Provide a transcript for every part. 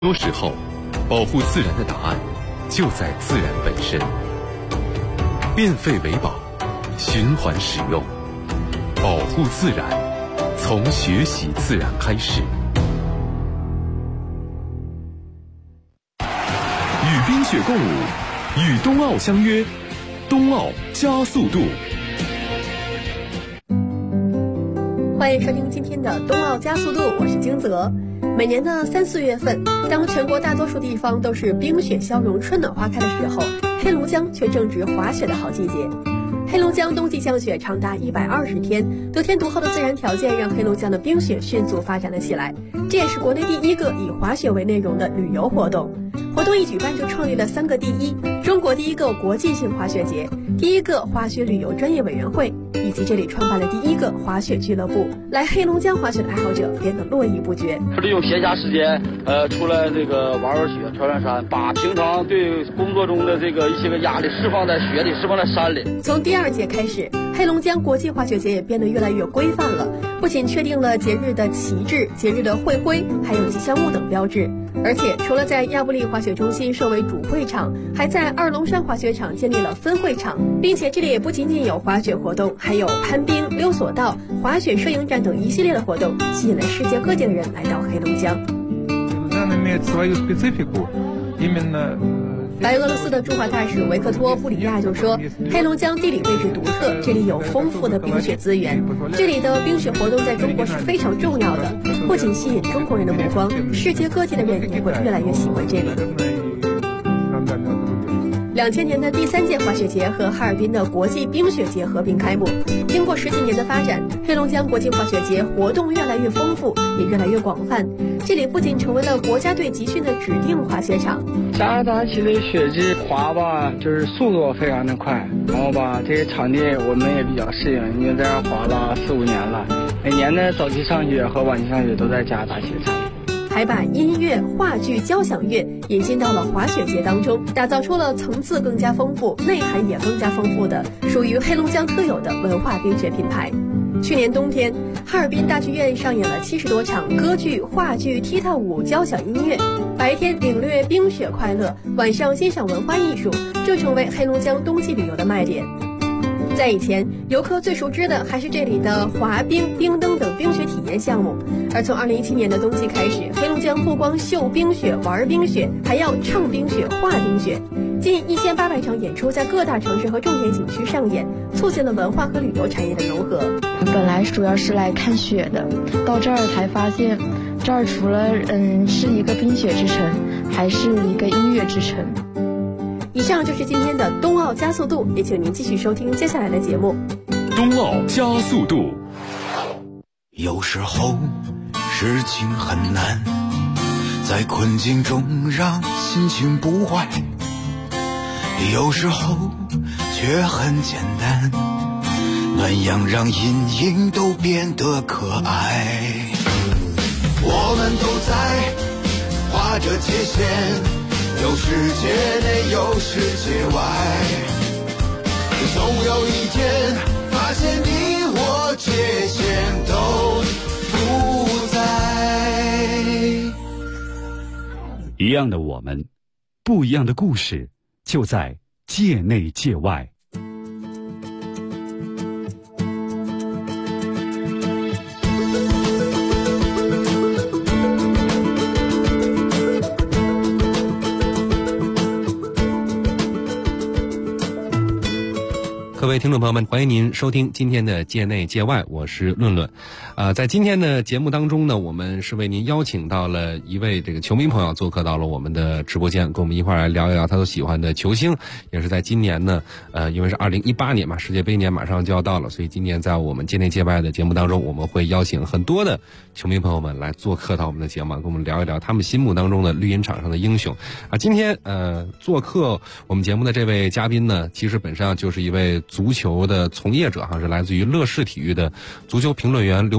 多时候，保护自然的答案就在自然本身。变废为宝，循环使用，保护自然，从学习自然开始。与冰雪共舞，与冬奥相约，冬奥加速度。 欢迎收听今天的冬奥加速度，我是金泽。每年的3、4月份，当全国大多数地方都是冰雪消融、春暖花开的时候，黑龙江却正值滑雪的好季节。黑龙江冬季降雪长达120天，得天独厚的自然条件让黑龙江的冰雪迅速发展了起来，这也是国内第一个以滑雪为内容的旅游活动。活动一举办就创立了3个第一：中国第一个国际性滑雪节，第一个滑雪旅游专业委员会，以及这里创办了第一个滑雪俱乐部。来黑龙江滑雪的爱好者变得络绎不绝。 利用闲暇时间，出来这个玩玩雪、穿穿山，把平常对工作中的这个一些个压力释放在雪里，释放在山里。 从第2届开始，黑龙江国际滑雪节也变得越来越规范了，不仅确定了节日的旗帜、节日的会徽，还有吉祥物等标志。而且除了在亚布力滑雪中心设为主会场，还在二龙山滑雪场建立了分会场，并且这里也不仅仅有滑雪活动，还有攀冰、溜索道、滑雪摄影展等一系列的活动，吸引了世界各地的人来到黑龙江。白俄罗斯的驻华大使维克托·布里亚就说，黑龙江地理位置独特，这里有丰富的冰雪资源，这里的冰雪活动在中国是非常重要的，不仅吸引中国人的目光，世界各地的人也会越来越喜欢这里。2000年的第3届滑雪节和哈尔滨的国际冰雪节合并开幕。经过10几年的发展，黑龙江国际滑雪节活动越来越丰富，也越来越广泛。这里不仅成为了国家队集训的指定滑雪场。 加拿大其实雪季滑吧，就是速度非常的快，然后吧，这些场地我们也比较适应，因为在这滑了4、5年了，每年的早期上雪和晚期上雪都在加拿大雪场。 还把音乐、话剧、交响乐引进到了滑雪节当中，打造出了层次更加丰富、内涵也更加丰富的属于黑龙江特有的文化冰雪品牌。去年冬天，哈尔滨大剧院上演了70多场歌剧、话剧、踢踏舞、交响音乐，白天领略冰雪快乐，晚上欣赏文化艺术，这成为黑龙江冬季旅游的卖点。在以前，游客最熟知的还是这里的滑冰、冰灯等冰雪体验项目。而从2017年的冬季开始，黑龙江不光秀冰雪、玩冰雪，还要唱冰雪、画冰雪。近1800场演出在各大城市和重点景区上演，促进了文化和旅游产业的融合。 本来主要是来看雪的，到这儿才发现，这儿除了是一个冰雪之城，还是一个音乐之城。 以上就是今天的冬奥加速度，也请您继续收听接下来的节目。 冬奥加速度。 有时候事情很难，在困境中让心情不坏，有时候却很简单，暖阳让阴影都变得可爱。我们都在划着界限，有世界内有世界外，总有一天发现你我界限都不在。 一样的我们，不一样的故事，就在界内界外。 各位听众朋友们，欢迎您收听今天的界内界外，我是论论。在今天的节目当中呢，我们是为您邀请到了一位这个球迷朋友做客到了我们的直播间，跟我们一块来聊一聊他所喜欢的球星。也是在今年呢，因为是2018年嘛，世界杯年马上就要到了，所以今年在我们界内界外的节目当中，我们会邀请很多的球迷朋友们来做客到我们的节目，跟我们聊一聊他们心目当中的绿茵场上的英雄。今天做客我们节目的这位嘉宾呢，其实本身就是一位足球的从业者，是来自于乐视体育的足球评论员刘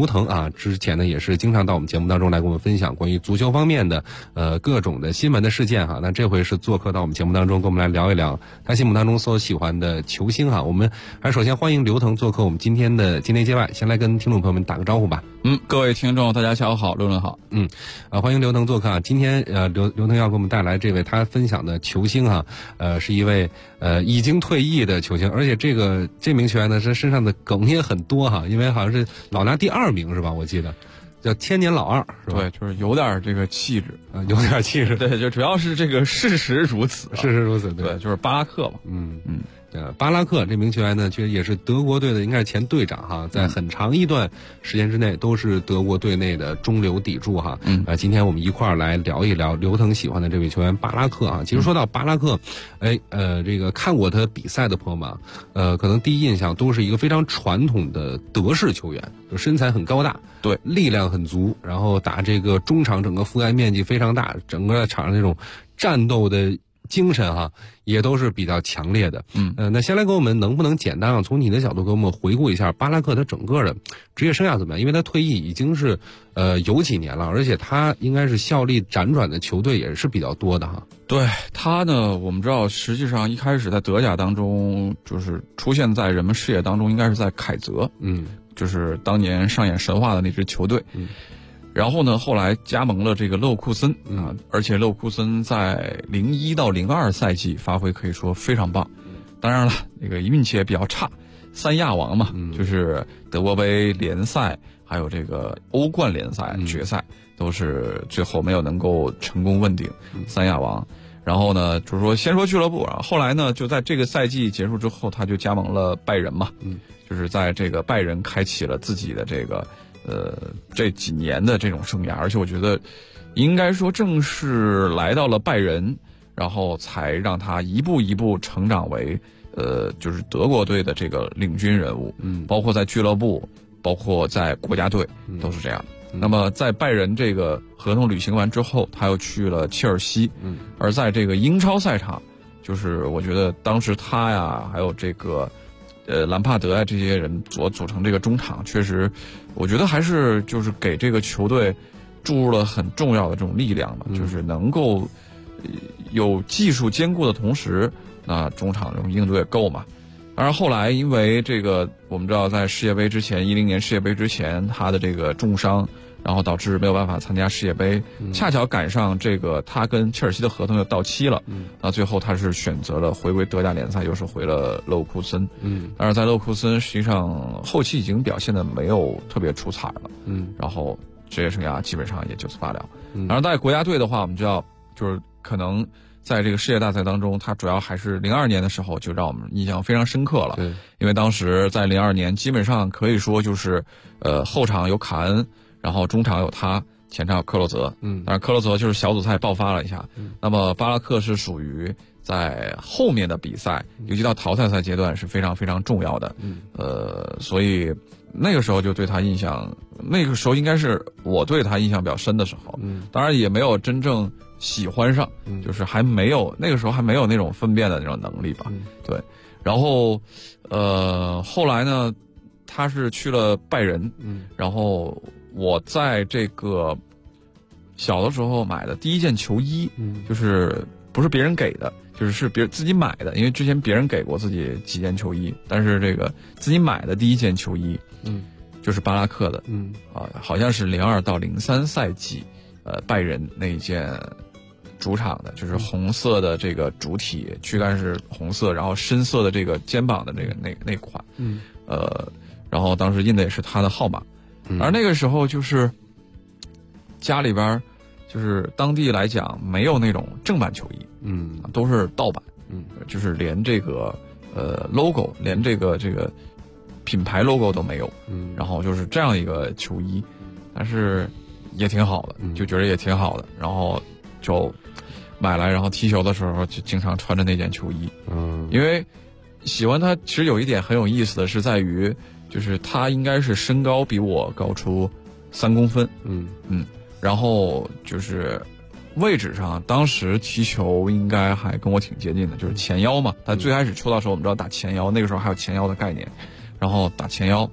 刘腾啊，之前呢也是经常到我们节目当中来跟我们分享关于足球方面的各种的新闻的事件哈。那这回是做客到我们节目当中，跟我们来聊一聊他心目当中所喜欢的球星哈。我们还是首先欢迎刘腾做客我们今天的今天街外，先来跟听众朋友们打个招呼吧。 各位听众大家下午好，论好。 欢迎刘腾做客啊。今天刘腾要给我们带来这位他分享的球星哈，是一位已经退役的球星，而且这名球员呢，他身上的梗也很多哈，因为好像是老拿第2名是吧？我记得叫千年老二是吧？ 对，就是有点这个气质， 有点气质。 对，就主要是这个事实如此， 事实如此。 对，就是巴拉克嘛。 巴拉克这名球员呢，其实也是德国队的，应该是前队长哈，在很长一段时间之内都是德国队内的中流砥柱哈。今天我们一块儿来聊一聊刘腾喜欢的这位球员巴拉克啊。其实说到巴拉克，这个看过他比赛的朋友们可能第一印象都是一个非常传统的德式球员，就身材很高大， 对， 力量很足，然后打这个中场整个覆盖面积非常大，整个场上那种战斗的精神哈，也都是比较强烈的。那先来给我们能不能简单从你的角度给我们回顾一下巴拉克他整个的职业生涯怎么样？因为他退役已经是有几年了，而且他应该是效力辗转的球队也是比较多的哈。 对他呢，我们知道实际上一开始在德甲当中就是出现在人们视野当中，应该是在凯泽，就是当年上演神话的那支球队。然后呢，后来加盟了这个勒沃库森而且勒沃库森在01到02赛季发挥可以说非常棒。当然了，那个运气也比较差，3亚王嘛，就是德国杯联赛还有这个欧冠联赛决赛都是最后没有能够成功问鼎3亚王。然后呢，就是说先说俱乐部，然后后来呢，就在这个赛季结束之后，他就加盟了拜仁嘛，就是在这个拜仁开启了自己的这个这几年的这种生涯。而且我觉得应该说正是来到了拜仁，然后才让他一步一步成长为就是德国队的这个领军人物，包括在俱乐部，包括在国家队都是这样。那么在拜仁这个合同履行完之后，他又去了切尔西，而在这个英超赛场，就是我觉得当时他呀，还有这个兰帕德啊这些人所组成这个中场，确实我觉得还是就是给这个球队注入了很重要的这种力量吧，就是能够有技术兼顾的同时，那中场这种硬度也够嘛。当然后来因为这个我们知道在世界杯之前，10年世界杯之前他的这个重伤，然后导致没有办法参加世界杯，恰巧赶上这个他跟切尔西的合同又到期了，那最后他是选择了回归德甲联赛，又是回了勒沃库森。但是在勒沃库森实际上后期已经表现的没有特别出彩了，然后职业生涯基本上也就此罢了。当然在国家队的话，我们知道就是可能在这个世界大赛当中，他主要还是02年的时候就让我们印象非常深刻了，因为当时在02年基本上可以说就是后场有卡恩，然后中场有他，前场有克洛泽，但是克洛泽就是小组赛爆发了一下，那么巴拉克是属于在后面的比赛，尤其到淘汰赛阶段是非常非常重要的，所以那个时候就对他印象，那个时候应该是我对他印象比较深的时候，当然也没有真正喜欢上，就是还没有那个时候还没有那种分辨的那种能力吧，对，然后后来呢，他是去了拜仁，然后我在这个小的时候买的第一件球衣，就是不是别人给的，就是别人自己买的，因为之前别人给过自己几件球衣，但是这个自己买的第一件球衣，就是巴拉克的，好像是02到03赛季，拜仁那一件主场的，就是红色的这个主体，躯干是红色，然后深色的这个肩膀的这个那款，然后当时印的也是他的号码，而那个时候就是家里边就是当地来讲没有那种正版球衣，都是盗版，就是连这个logo， 连这个品牌 logo 都没有，然后就是这样一个球衣，但是也挺好的，就觉得也挺好的，然后就买来，然后踢球的时候就经常穿着那件球衣，因为喜欢它其实有一点很有意思的是在于，就是它应该是身高比我高出3公分，然后就是位置上当时踢球应该还跟我挺接近的，就是前腰嘛，他最开始出道的时候我们知道打前腰，那个时候还有前腰的概念，然后打前腰，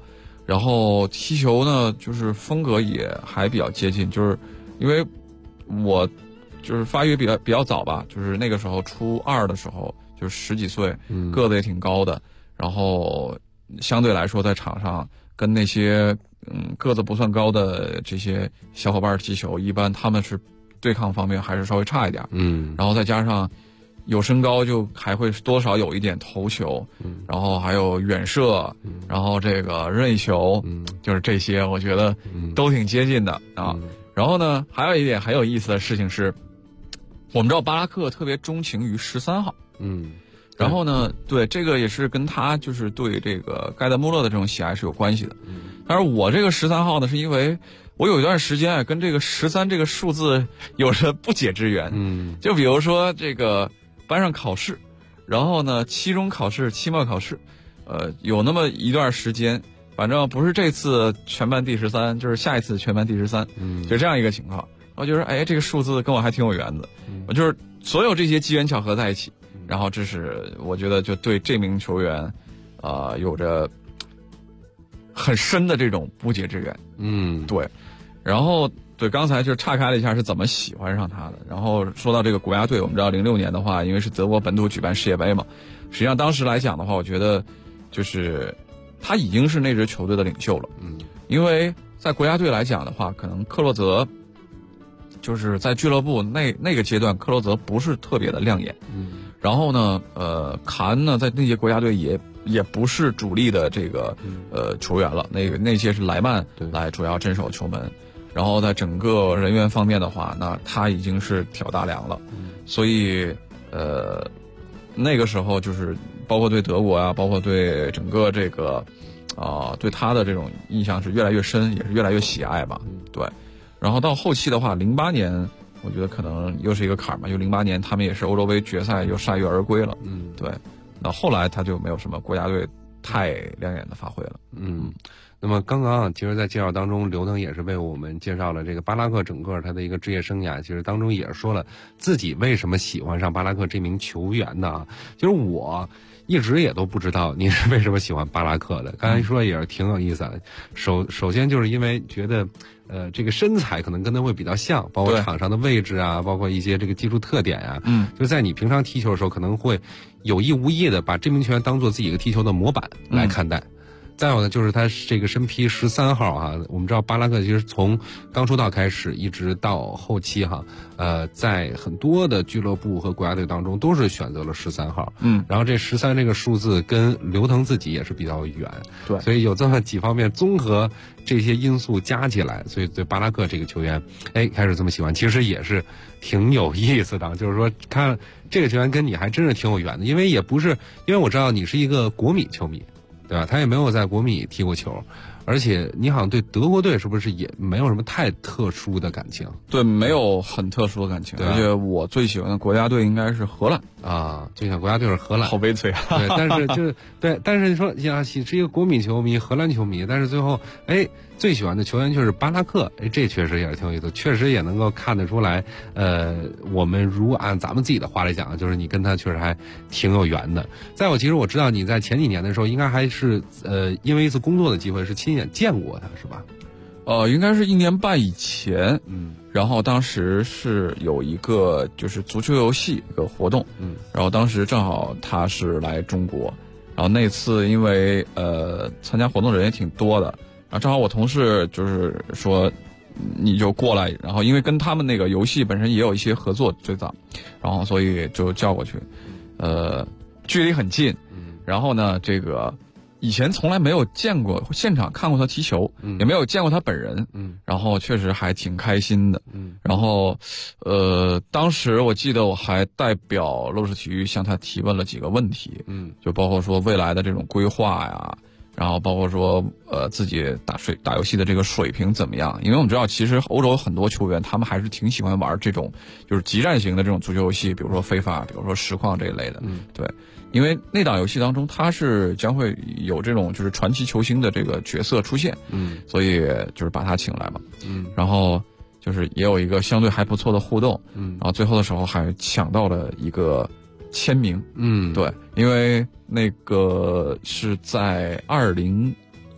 然后踢球呢，就是风格也还比较接近，就是因为我就是发育比较早吧，就是那个时候初2的时候，就是10几岁，个子也挺高的，然后相对来说在场上跟那些个子不算高的这些小伙伴踢球，一般他们是对抗方面还是稍微差一点，然后再加上有身高，就还会多少有一点头球，然后还有远射，然后这个任意球，就是这些我觉得都挺接近的啊。然后呢，还有一点很有意思的事情是，我们知道巴拉克特别钟情于13号，然后呢，对这个也是跟他就是对这个盖德穆勒的这种喜爱是有关系的。但是我这个13号呢，是因为我有一段时间跟这个13这个数字有着不解之缘。就比如说这个班上考试，然后呢期中考试、期末考试，有那么一段时间，反正不是这次全班第13，就是下一次全班第13，就这样一个情况。我觉得这个数字跟我还挺有缘的，我就是所有这些机缘巧合在一起，然后这是我觉得就对这名球员，有着很深的这种不解之缘。对。然后对，刚才就岔开了一下是怎么喜欢上他的。然后说到这个国家队，我们知道06年的话，因为是德国本土举办世界杯嘛，实际上当时来讲的话，我觉得就是他已经是那支球队的领袖了。因为在国家队来讲的话，可能克洛泽就是在俱乐部那个阶段，克洛泽不是特别的亮眼。然后呢，卡恩呢在那届国家队也不是主力的这个球员了，那届是莱曼来主要镇守球门。然后在整个人员方面的话，那他已经是挑大梁了。所以那个时候就是包括对德国啊，包括对整个这个对他的这种印象是越来越深，也是越来越喜爱吧。对。然后到后期的话，08年我觉得可能又是一个坎儿嘛，就08年他们也是欧洲杯决赛又铩羽而归了。对。那后来他就没有什么国家队太亮眼的发挥了。 那么刚刚其实在介绍当中，刘腾也是为我们介绍了这个巴拉克整个他的一个职业生涯，其实当中也是说了自己为什么喜欢上巴拉克这名球员的。就是我一直也都不知道你是为什么喜欢巴拉克的，刚才说也是挺有意思的。首先就是因为觉得这个身材可能跟他会比较像，包括场上的位置啊，包括一些这个技术特点啊，就在你平常踢球的时候可能会有意无意的把这名球员当做自己一个踢球的模板来看待。再有呢，就是他这个身披13号啊，我们知道巴拉克其实从刚出道开始，一直到后期哈，在很多的俱乐部和国家队当中都是选择了13号。然后这13这个数字跟刘腾自己也是比较远，对，所以有这么几方面综合这些因素加起来，所以对巴拉克这个球员，开始这么喜欢，其实也是挺有意思的。就是说，看这个球员跟你还真是挺有缘的，因为也不是，因为我知道你是一个国米球迷。对吧？他也没有在国米踢过球，而且你好像对德国队是不是也没有什么太特殊的感情？ 对，没有很特殊的感情。而且我最喜欢的国家队应该是荷兰啊，最喜欢国家队是荷兰， 好悲催啊！ 对，但是就是对，但是你说呀，是一个国米球迷、荷兰球迷，但是最后最喜欢的球员就是巴拉克，这确实也是挺有意思，确实也能够看得出来，我们如按咱们自己的话来讲，就是你跟他确实还挺有缘的。再有，其实我知道你在前几年的时候，应该还是因为一次工作的机会是亲眼见过他，是吧？ 应该是1年半以前，然后当时是有一个就是足球游戏一个活动，然后当时正好他是来中国，然后那次因为参加活动的人也挺多的，然后正好我同事就是说你就过来，然后因为跟他们那个游戏本身也有一些合作最早，然后所以就叫过去，距离很近，然后呢这个以前从来没有见过现场看过他踢球，也没有见过他本人，然后确实还挺开心的，然后当时我记得我还代表乐视体育向他提问了几个问题，就包括说未来的这种规划呀，然后包括说自己打游戏的这个水平怎么样？因为我们知道，其实欧洲有很多球员，他们还是挺喜欢玩这种就是激战型的这种足球游戏，比如说非法，比如说实况这一类的。对，因为那档游戏当中，它是将会有这种就是传奇球星的这个角色出现，所以就是把他请来嘛，然后就是也有一个相对还不错的互动，然后最后的时候还抢到了一个签名，对，因为那个是在2010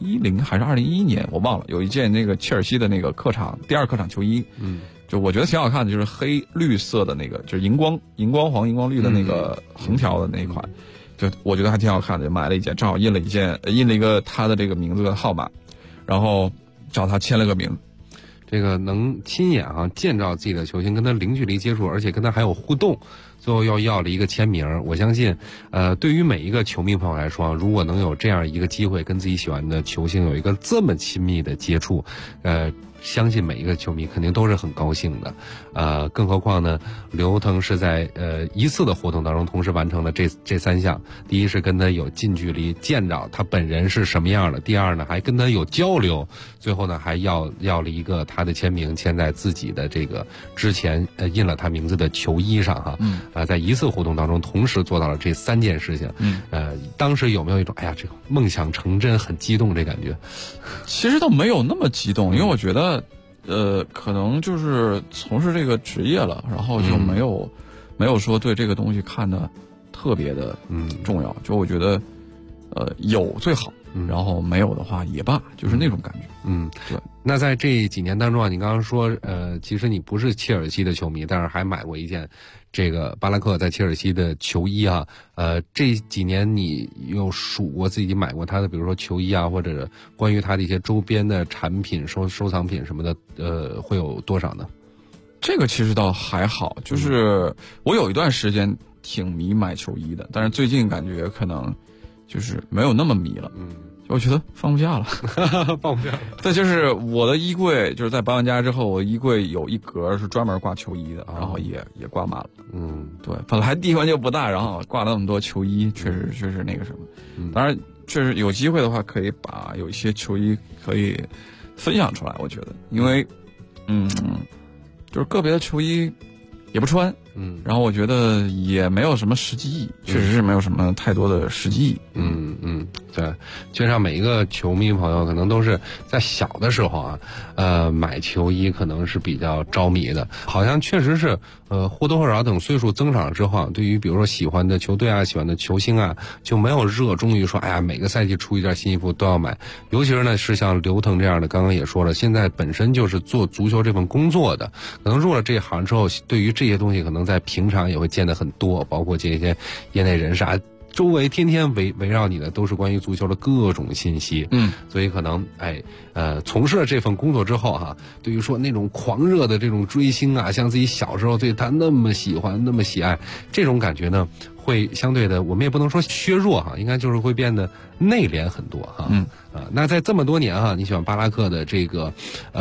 2010还是2011年我忘了，有一件那个切尔西的那个客场第2客场球衣，就我觉得挺好看的，就是黑绿色的那个，就是荧光黄荧光绿的那个横条的那一款，就我觉得还挺好看的，就买了一件，正好印了一个他的这个名字的号码，然后找他签了个名。 这个能亲眼见到自己的球星，跟他零距离接触，而且跟他还有互动，最后要了一个签名。我相信对于每一个球迷朋友来说，如果能有这样一个机会跟自己喜欢的球星有一个这么亲密的接触，相信每一个球迷肯定都是很高兴的。更何况呢，刘腾是在一次的活动当中同时完成了这3项。第一是跟他有近距离见着他本人是什么样的，第二呢还跟他有交流，最后呢还要了一个他的签名，签在自己的这个之前印了他名字的球衣上在一次活动当中同时做到了这3件事情。当时有没有一种哎呀这个梦想成真很激动这感觉？ 其实倒没有那么激动，因为我觉得可能就是从事这个职业了，然后就没有说对这个东西看得特别的重要，就我觉得有最好，然后没有的话也罢，就是那种感觉。对。 那在这几年当中你刚刚说其实你不是切尔西的球迷，但是还买过一件这个巴拉克在切尔西的球衣这几年你有数过自己买过他的比如说球衣或者关于他的一些周边的产品收藏品什么的会有多少呢？ 这个其实倒还好，就是我有一段时间挺迷买球衣的，但是最近感觉可能就是没有那么迷了。我觉得放不下了放不下了。 对，就是我的衣柜，就是在搬完家之后，我衣柜有一格是专门挂球衣的，然后也挂满了。对，本来地方就不大，然后挂了那么多球衣，确实那个什么。当然，确实有机会的话，可以把有一些球衣可以分享出来。我觉得，因为就是个别的球衣也不穿。然后我觉得也没有什么实际意义，确实是没有什么太多的实际意义。 对，就像每一个球迷朋友可能都是在小的时候买球衣可能是比较着迷的，好像确实是或多或少等岁数增长之后，对于比如说喜欢的球队喜欢的球星就没有热衷于说哎呀每个赛季出一件新衣服都要买。尤其是呢是像刘腾这样的，刚刚也说了，现在本身就是做足球这份工作的，可能入了这一行之后，对于这些东西可能在平常也会见得很多，包括这些业内人士周围天天围绕你的都是关于足球的各种信息。所以可能从事了这份工作之后对于说那种狂热的这种追星像自己小时候对他那么喜欢那么喜爱，这种感觉呢会相对的我们也不能说削弱应该就是会变得内敛很多那在这么多年你喜欢巴拉克的这个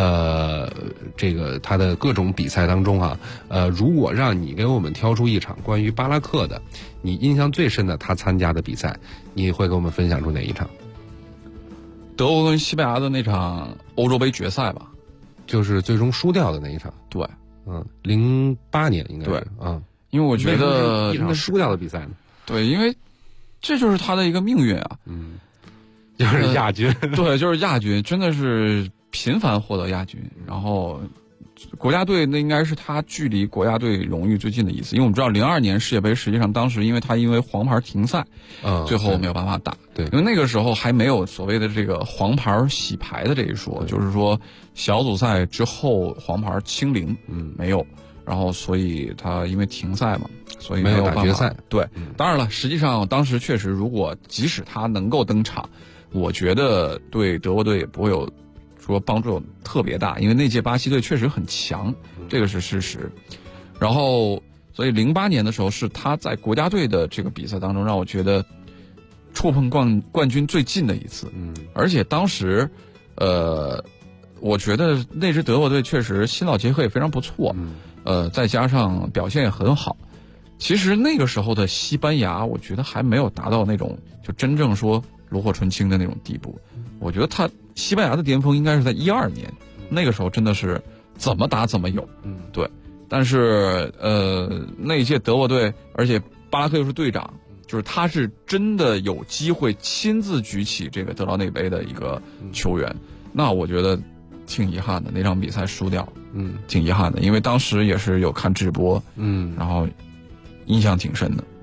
他的各种比赛当中如果让你给我们挑出一场关于巴拉克的你印象最深的他参加的比赛，你会给我们分享出哪一场？ 德国跟西班牙的那场欧洲杯决赛吧， 就是最终输掉的那一场。 对 ，08年应该是。 对因为我觉得一场输掉的比赛呢。 对，因为这就是他的一个命运就是亚军。 对，就是亚军，真的是频繁获得亚军，然后国家队那应该是他距离国家队荣誉最近的一次，因为我们知道02年世界杯实际上当时因为黄牌停赛，最后没有办法打。 对， 因为那个时候还没有所谓的这个黄牌洗牌的这一说，就是说小组赛之后黄牌清零，没有，然后所以他因为停赛嘛，所以没有办法打决赛。 对，当然了，实际上当时确实，如果即使他能够登场，我觉得对德国队也不会有说帮助特别大，因为那届巴西队确实很强，这个是事实。然后，所以08年的时候是他在国家队的这个比赛当中，让我觉得触碰冠军最近的一次。而且当时，我觉得那支德国队确实新老结合也非常不错，再加上表现也很好。其实那个时候的西班牙，我觉得还没有达到那种就真正说炉火纯青的那种地步。我觉得西班牙的巅峰应该是在12年，那个时候真的是怎么打怎么有。对。但是那一届德国队，而且巴拉克又是队长，就是他是真的有机会亲自举起这个德劳内杯的一个球员。那我觉得挺遗憾的，那场比赛输掉，挺遗憾的，因为当时也是有看直播，然后印象挺深的。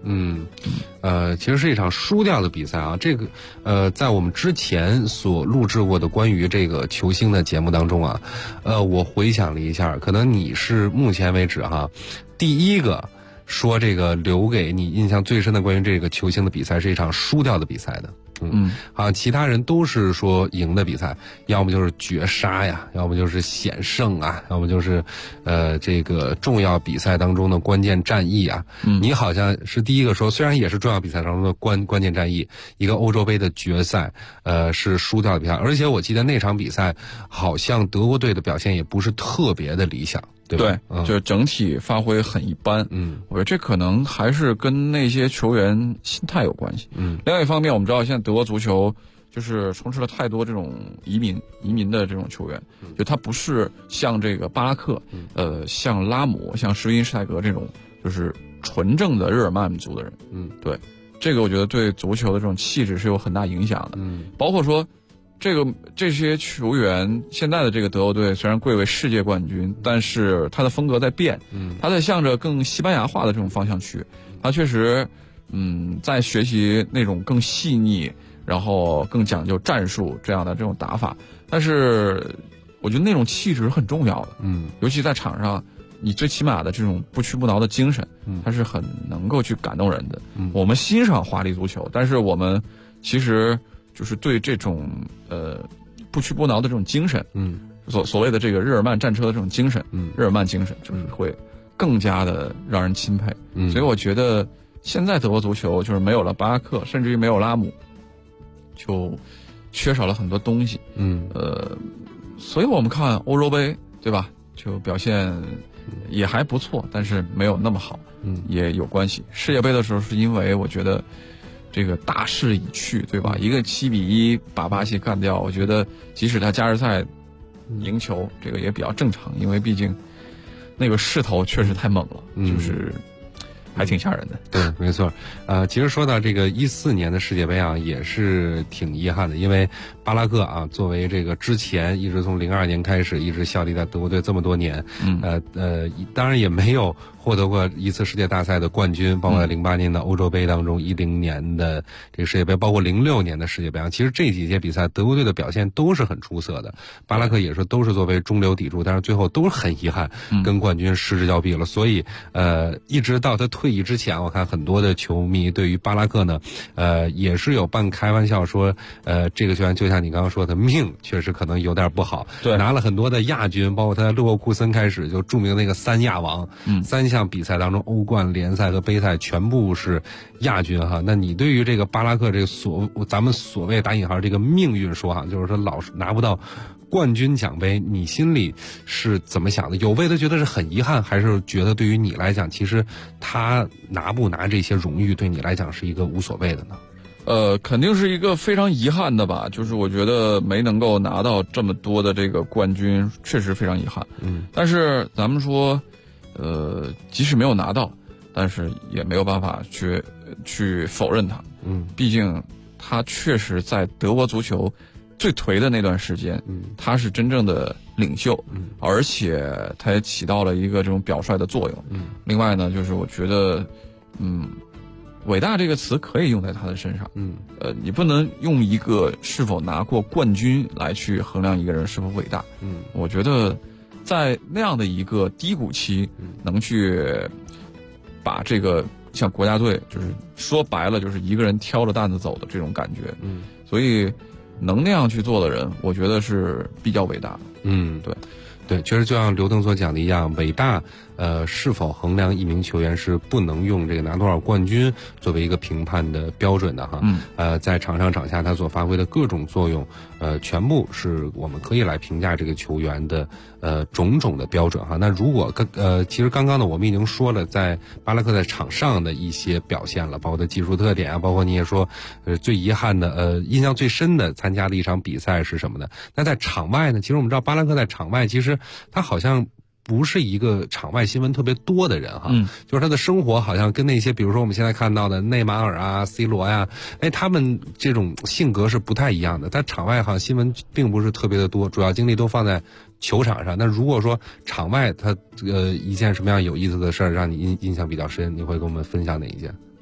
其实是一场输掉的比赛啊。这个在我们之前所录制过的关于这个球星的节目当中啊，我回想了一下，可能你是目前为止第一个说这个留给你印象最深的关于这个球星的比赛是一场输掉的比赛的。其他人都是说赢的比赛，要么就是绝杀呀，要么就是险胜啊，要么就是这个重要比赛当中的关键战役啊。你好像是第一个说，虽然也是重要比赛当中的关键战役，一个欧洲杯的决赛，是输掉的比赛，而且我记得那场比赛好像德国队的表现也不是特别的理想。 对，就是整体发挥很一般。我觉得这可能还是跟那些球员心态有关系。另外一方面，我们知道现在德国足球就是充斥了太多这种移民的这种球员，就他不是像这个巴拉克，像拉姆、像施因施泰格这种就是纯正的日耳曼族的人。对，这个我觉得对足球的这种气质是有很大影响的。包括说。这些球员现在的这个德国队虽然贵为世界冠军，但是他的风格在变，他在向着更西班牙化的这种方向去。他确实，在学习那种更细腻，然后更讲究战术这样的这种打法。但是，我觉得那种气质是很重要的。尤其在场上，你最起码的这种不屈不挠的精神，它是很能够去感动人的。我们欣赏华丽足球，但是我们其实。就是对这种不屈不挠的这种精神，所谓的这个日耳曼战车的这种精神，日耳曼精神就是会更加的让人钦佩。所以我觉得现在德国足球就是没有了巴拉克，甚至于没有拉姆，就缺少了很多东西。所以我们看欧洲杯，对吧？就表现也还不错，但是没有那么好，也有关系。世界杯的时候是因为我觉得。这个大势已去，对吧？一个7-1把巴西干掉，我觉得即使他加时赛赢球，这个也比较正常，因为毕竟那个势头确实太猛了，就是还挺吓人的。 对，没错。其实说到这个14年的世界杯啊，也是挺遗憾的，因为巴拉克啊，作为这个之前一直从02年开始一直效力在德国队这么多年，当然也没有获得过一次世界大赛的冠军，包括在08年的欧洲杯当中，10年的这个世界杯，包括06年的世界杯啊，其实这几届比赛德国队的表现都是很出色的。巴拉克也是都是作为中流砥柱，但是最后都是很遗憾跟冠军失之交臂了。所以一直到他退役之前，我看很多的球迷对于巴拉克呢，也是有半开玩笑说，这个球员就像你刚刚说的，命确实可能有点不好， 对， 拿了很多的亚军，包括他在勒沃库森开始就著名那个3亚王，3项比赛当中，欧冠、联赛和杯赛全部是亚军哈。那你对于这个巴拉克这个咱们所谓打引号这个命运说哈，就是说老是拿不到冠军奖杯，你心里是怎么想的？有为的觉得是很遗憾，还是觉得对于你来讲，其实他拿不拿这些荣誉对你来讲是一个无所谓的呢？ 肯定是一个非常遗憾的吧，就是我觉得没能够拿到这么多的这个冠军，确实非常遗憾。但是咱们说，即使没有拿到，但是也没有办法去否认他。毕竟他确实在德国足球最颓的那段时间，他是真正的领袖，而且他也起到了一个这种表率的作用。另外呢，就是我觉得，伟大这个词可以用在他的身上。你不能用一个是否拿过冠军来去衡量一个人是否伟大。我觉得在那样的一个低谷期，能去把这个像国家队，就是说白了就是一个人挑着担子走的这种感觉。所以能那样去做的人，我觉得是比较伟大的。 对，确实就像刘腾所讲的一样，伟大是否衡量一名球员是不能用这个拿多少冠军作为一个评判的标准的哈。在场上场下他所发挥的各种作用，全部是我们可以来评价这个球员的种种的标准哈。那如果其实刚刚呢我们已经说了，在巴拉克在场上的一些表现了，包括他技术特点啊，包括你也说最遗憾的印象最深的参加的一场比赛是什么呢？那在场外呢，其实我们知道巴拉克在场外其实他好像不是一个场外新闻特别多的人哈，就是他的生活好像跟那些比如说我们现在看到的内马尔啊、C 罗呀，他们这种性格是不太一样的。他场外好像新闻并不是特别的多，主要精力都放在球场上。那如果说场外他一件什么样有意思的事儿让你印象比较深，你会跟我们分享哪一件？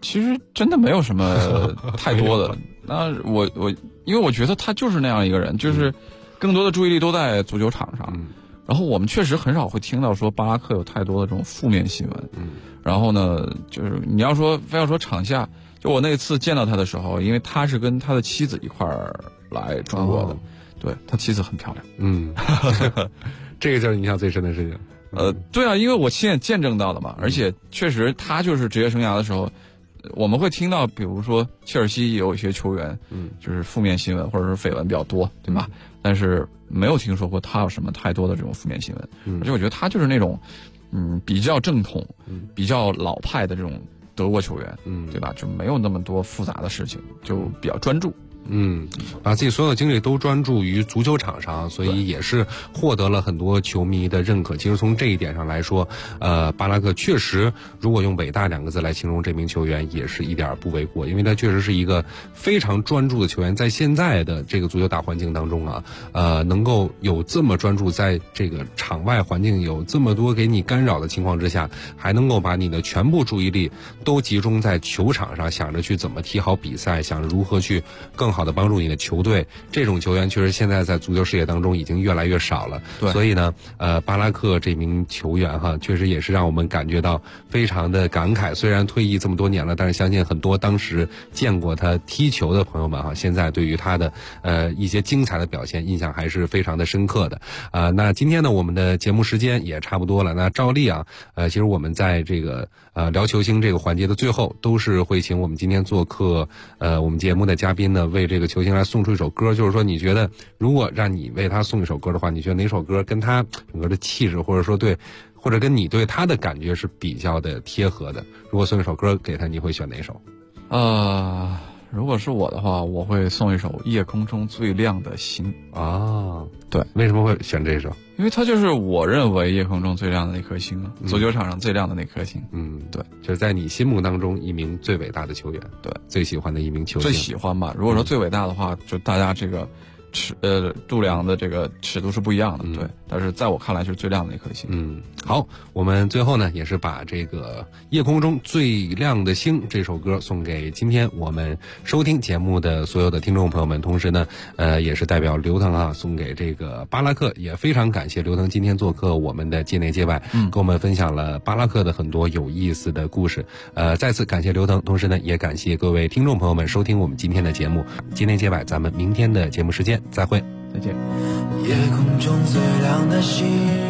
其实真的没有什么太多的。那我因为我觉得他就是那样一个人，就是更多的注意力都在足球场上。然后我们确实很少会听到说巴拉克有太多的这种负面新闻。然后呢，就是你要说非要说场下，就我那次见到他的时候，因为他是跟他的妻子一块儿来中国的，对，他妻子很漂亮。 这个就是印象最深的事情。 对啊，因为我亲眼见证到的嘛，而且确实他就是职业生涯的时候，我们会听到，比如说切尔西也有一些球员，就是负面新闻或者是绯闻比较多，对吧？但是没有听说过他有什么太多的这种负面新闻，而且我觉得他就是那种，比较正统、比较老派的这种德国球员，对吧？就没有那么多复杂的事情，就比较专注。 把自己所有的精力都专注于足球场上，所以也是获得了很多球迷的认可。其实从这一点上来说，巴拉克确实，如果用伟大2个字来形容这名球员，也是一点不为过，因为他确实是一个非常专注的球员。在现在的这个足球大环境当中啊，能够有这么专注，在这个场外环境有这么多给你干扰的情况之下，还能够把你的全部注意力都集中在球场上，想着去怎么踢好比赛，想着如何去更好的帮助你的球队，这种球员确实现在在足球世界当中已经越来越少了。 对， 所以呢，巴拉克这名球员哈，确实也是让我们感觉到非常的感慨。虽然退役这么多年了，但是相信很多当时见过他踢球的朋友们哈，现在对于他的一些精彩的表现印象还是非常的深刻的。那今天呢，我们的节目时间也差不多了。那照例啊，其实我们在这个聊球星这个环节的最后，都是会请我们今天做客我们节目的嘉宾呢，为这个球星来送出一首歌。就是说，你觉得如果让你为他送一首歌的话，你觉得哪首歌跟他整个的气质，或者说或者跟你对他的感觉是比较的贴合的？如果送一首歌给他，你会选哪首？ 如果是我的话，我会送一首《夜空中最亮的星》 啊。 对， 为什么会选这首？ 因为它就是我认为夜空中最亮的那颗星，足球场上最亮的那颗星。对， 就是在你心目当中一名最伟大的球员， 对， 最喜欢的一名球员。 最喜欢吧。如果说最伟大的话，就大家这个度量的这个尺度是不一样的，对。但是在我看来是最亮的那颗星。 好，我们最后呢也是把这个《夜空中最亮的星》这首歌送给今天我们收听节目的所有的听众朋友们，同时呢也是代表刘腾啊送给这个巴拉克，也非常感谢刘腾今天做客我们的界内界外，跟我们分享了巴拉克的很多有意思的故事。再次感谢刘腾，同时呢也感谢各位听众朋友们收听我们今天的节目。界内界外，咱们明天的节目时间再会， 再见。 夜空中最亮的星，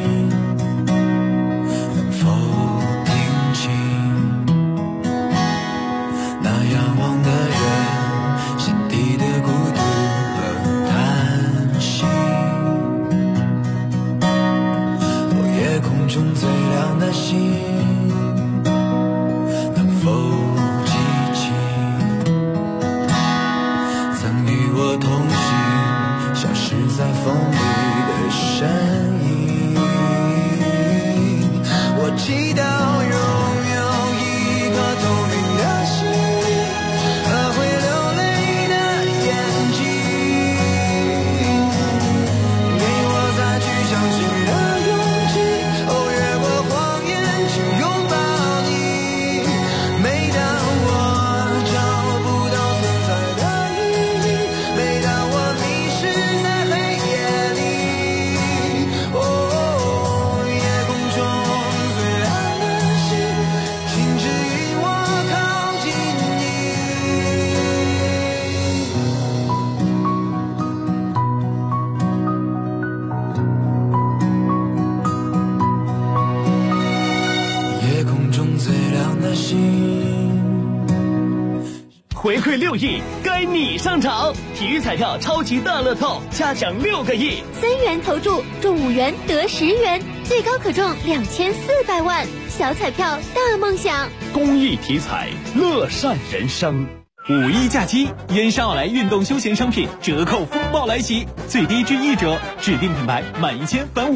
能否听清那仰望的人心底的孤独和叹息？夜空中最亮的星，能否记起曾与我同行消失在风里的身影？我祈祷拥有一颗透明的心灵和会流泪的眼睛，给我再去相信的勇气，越过谎言去拥抱你。每当我找不到存在的意义，每当我迷失在黑夜里，夜空中最亮的星，请指引我靠近你。夜空中最亮的星。 回馈6亿，该你上场！体育彩票超级大乐透，加奖6个亿 ，3元投注中5元得10元，最高可中2400万。小彩票大梦想， 公益体彩，乐善人生。5·1假期，烟山奥莱运动休闲商品折扣风暴来袭，最低至1折，指定品牌满1000返5。